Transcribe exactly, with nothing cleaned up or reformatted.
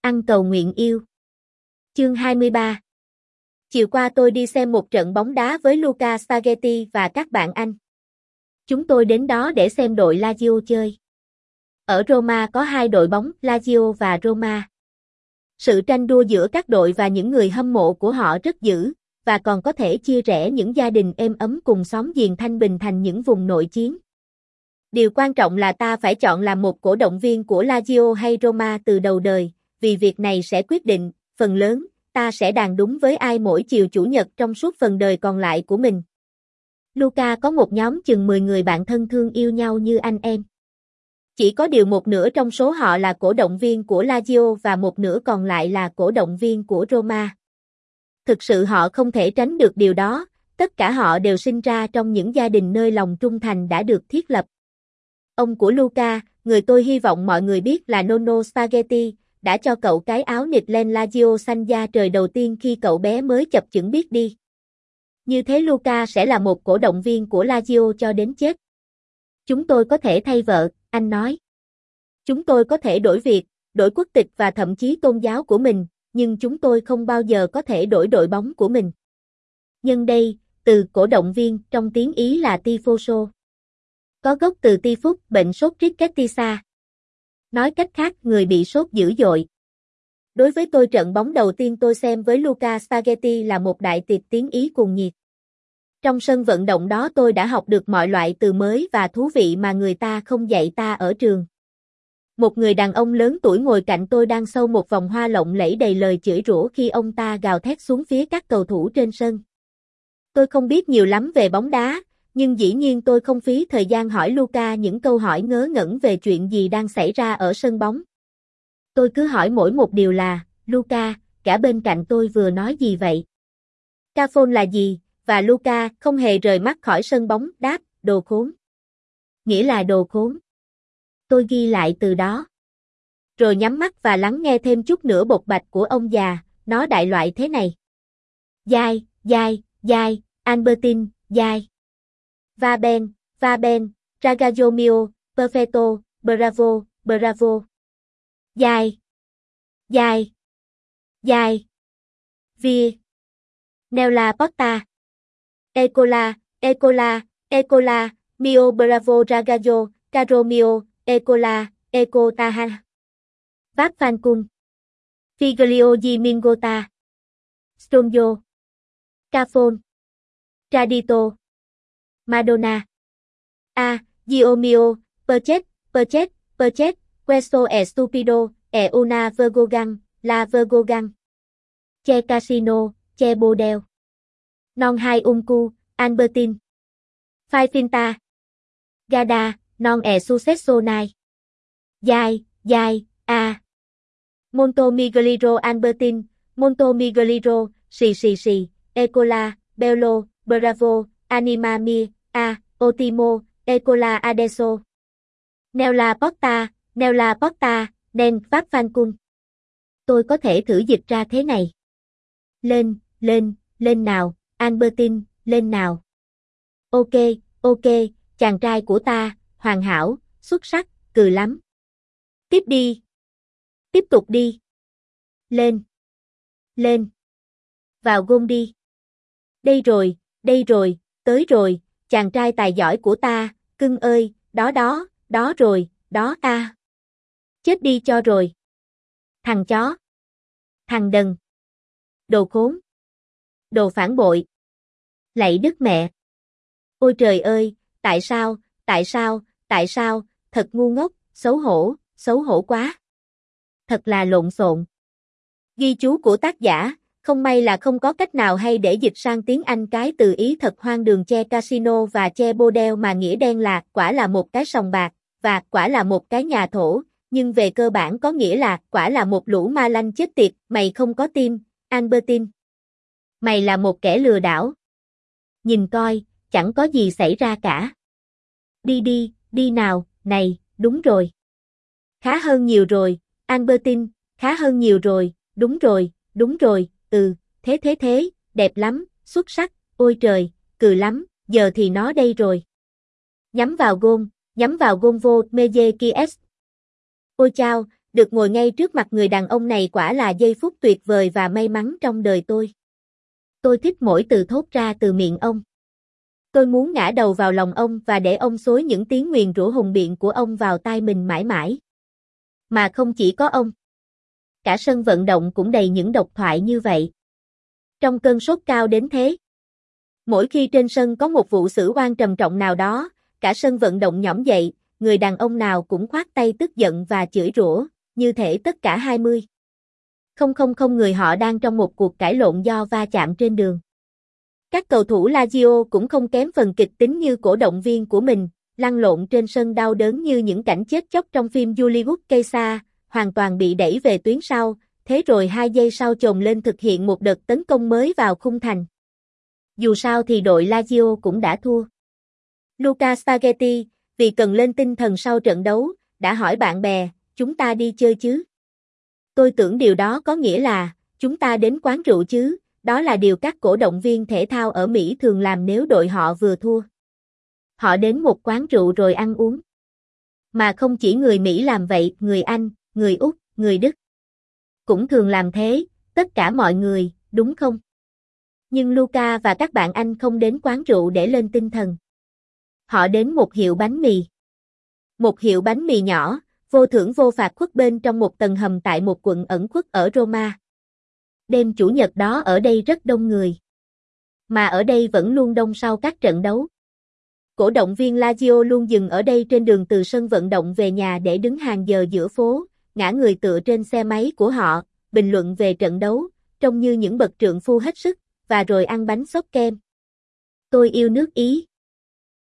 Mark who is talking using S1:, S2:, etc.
S1: Ăn cầu nguyện yêu. Chương hai mươi ba. Chiều qua tôi đi xem một trận bóng đá với Luca Spaghetti và các bạn anh. Chúng tôi đến đó để xem đội Lazio chơi. Ở Roma có hai đội bóng, Lazio và Roma. Sự tranh đua giữa các đội và những người hâm mộ của họ rất dữ, và còn có thể chia rẽ những gia đình êm ấm cùng xóm giềng thanh bình thành những vùng nội chiến. Điều quan trọng là ta phải chọn làm một cổ động viên của Lazio hay Roma từ đầu đời, vì việc này sẽ quyết định, phần lớn, ta sẽ đàn đúng với ai mỗi chiều chủ nhật trong suốt phần đời còn lại của mình. Luca có một nhóm chừng mười người bạn thân thương yêu nhau như anh em. Chỉ có điều một nửa trong số họ là cổ động viên của Lazio và một nửa còn lại là cổ động viên của Roma. Thực sự họ không thể tránh được điều đó, tất cả họ đều sinh ra trong những gia đình nơi lòng trung thành đã được thiết lập. Ông của Luca, người tôi hy vọng mọi người biết là Nonno Spaghetti, đã cho cậu cái áo nịt len Lazio xanh da trời đầu tiên khi cậu bé mới chập chững biết đi. Như thế Luca sẽ là một cổ động viên của Lazio cho đến chết. Chúng tôi có thể thay vợ, anh nói. Chúng tôi có thể đổi việc, đổi quốc tịch và thậm chí tôn giáo của mình, nhưng chúng tôi không bao giờ có thể đổi đội bóng của mình. Nhân đây, từ cổ động viên trong tiếng Ý là tifoso. Có gốc từ typhus, bệnh sốt rickettsia. Nói cách khác, người bị sốt dữ dội. Đối với tôi, trận bóng đầu tiên tôi xem với Luca Spaghetti là một đại tiệc tiếng Ý cuồng nhiệt. Trong sân vận động đó tôi đã học được mọi loại từ mới và thú vị mà người ta không dạy ta ở trường. Một người đàn ông lớn tuổi ngồi cạnh tôi đang sâu một vòng hoa lộng lẫy đầy lời chửi rủa khi ông ta gào thét xuống phía các cầu thủ trên sân. Tôi không biết nhiều lắm về bóng đá, nhưng dĩ nhiên tôi không phí thời gian hỏi Luca những câu hỏi ngớ ngẩn về chuyện gì đang xảy ra ở sân bóng. Tôi cứ hỏi mỗi một điều là, Luca, cả bên cạnh tôi vừa nói gì vậy? Cafone là gì? Và Luca không hề rời mắt khỏi sân bóng, đáp, đồ khốn. Nghĩa là đồ khốn. Tôi ghi lại từ đó. Rồi nhắm mắt và lắng nghe thêm chút nữa bộc bạch của ông già, nó đại loại thế này. Dai, dai, dai, Albertine, dai. Va ben, va ben, ragazzo mio, perfetto, bravo, bravo. Dai. Dai. Dai. Vie. Nella porta. Ecola, Ecola, Ecola, mio bravo ragazzo, caro mio, Ecola, Eco taha. Vác Phan Cung. Figlio di Mingota. Stonjo. Cafone. Tradito. Madonna. A, Dio mio, perchet, perchet, perchet, questo è stupido, è una vergogan, la vergogan. Che casino, che bodel. Non hai uncu, Albertine. Fai finta. Gada, non è successo nai. Dai, dai, a. Monto miglio Albertine, monto miglio, sì sì sì, Ecola, bello, bravo, anima mia, a, ottimo, Ecola adesso. Nella porta, nella porta, nen vác Phan Cung. Tôi có thể thử dịch ra thế này. Lên, lên, lên nào, Albertine, lên nào. Ok, ok, chàng trai của ta, hoàn hảo, xuất sắc, cừ lắm. Tiếp đi. Tiếp tục đi. Lên. Lên. Vào gôn đi. Đây rồi, đây rồi, tới rồi, chàng trai tài giỏi của ta, cưng ơi, đó đó, đó rồi, đó ta. Chết đi cho rồi. Thằng chó. Thằng đần. Đồ khốn. Đồ phản bội. Lạy Đức Mẹ. Ôi trời ơi, tại sao, tại sao, tại sao, thật ngu ngốc, xấu hổ, xấu hổ quá. Thật là lộn xộn. Ghi chú của tác giả, không may là không có cách nào hay để dịch sang tiếng Anh cái từ Ý thật hoang đường che casino và che bordel mà nghĩa đen là quả là một cái sòng bạc, và quả là một cái nhà thổ, nhưng về cơ bản có nghĩa là quả là một lũ ma lanh chết tiệt, mày không có tim, Albertine. Mày là một kẻ lừa đảo. Nhìn coi, chẳng có gì xảy ra cả. Đi đi, đi nào, này, đúng rồi. Khá hơn nhiều rồi, Albertine, khá hơn nhiều rồi, đúng rồi, đúng rồi, ừ, thế thế thế, đẹp lắm, xuất sắc, ôi trời, cừ lắm, giờ thì nó đây rồi. Nhắm vào gôn, nhắm vào gôn vô, Meje Kies. Ôi chao, Được ngồi ngay trước mặt người đàn ông này quả là giây phút tuyệt vời và may mắn trong đời tôi. Tôi thích mỗi từ thốt ra từ miệng ông. Tôi muốn ngã đầu vào lòng ông và để ông xối những tiếng nguyền rủa hùng biện của ông vào tai mình mãi mãi. Mà không chỉ có ông. Cả sân vận động cũng đầy những độc thoại như vậy. Trong cơn sốt cao đến thế. Mỗi khi trên sân có một vụ xử oan trầm trọng nào đó, cả sân vận động nhõm dậy, người đàn ông nào cũng khoát tay tức giận và chửi rủa, như thể tất cả hai mươi. Không không không người họ đang trong một cuộc cãi lộn do va chạm trên đường. Các cầu thủ Lazio cũng không kém phần kịch tính như cổ động viên của mình, lăn lộn trên sân đau đớn như những cảnh chết chóc trong phim Hollywood Caesar, hoàn toàn bị đẩy về tuyến sau, thế rồi hai giây sau chồm lên thực hiện một đợt tấn công mới vào khung thành. Dù sao thì đội Lazio cũng đã thua. Luca Spaghetti, vì cần lên tinh thần sau trận đấu, đã hỏi bạn bè, chúng ta đi chơi chứ? Tôi tưởng điều đó có nghĩa là, chúng ta đến quán rượu chứ, đó là điều các cổ động viên thể thao ở Mỹ thường làm nếu đội họ vừa thua. Họ đến một quán rượu rồi ăn uống. Mà không chỉ người Mỹ làm vậy, người Anh, người Úc, người Đức cũng thường làm thế, tất cả mọi người, đúng không? Nhưng Luca và các bạn Anh không đến quán rượu để lên tinh thần. Họ đến một hiệu bánh mì. Một hiệu bánh mì nhỏ, vô thưởng vô phạt khuất bên trong một tầng hầm tại một quận ẩn khuất ở Roma. Đêm Chủ nhật đó ở đây rất đông người. Mà ở đây vẫn luôn đông sau các trận đấu. Cổ động viên Lazio luôn dừng ở đây trên đường từ sân vận động về nhà để đứng hàng giờ giữa phố, ngã người tựa trên xe máy của họ, bình luận về trận đấu, trông như những bậc trượng phu hết sức, và rồi ăn bánh xốp kem. Tôi yêu nước Ý.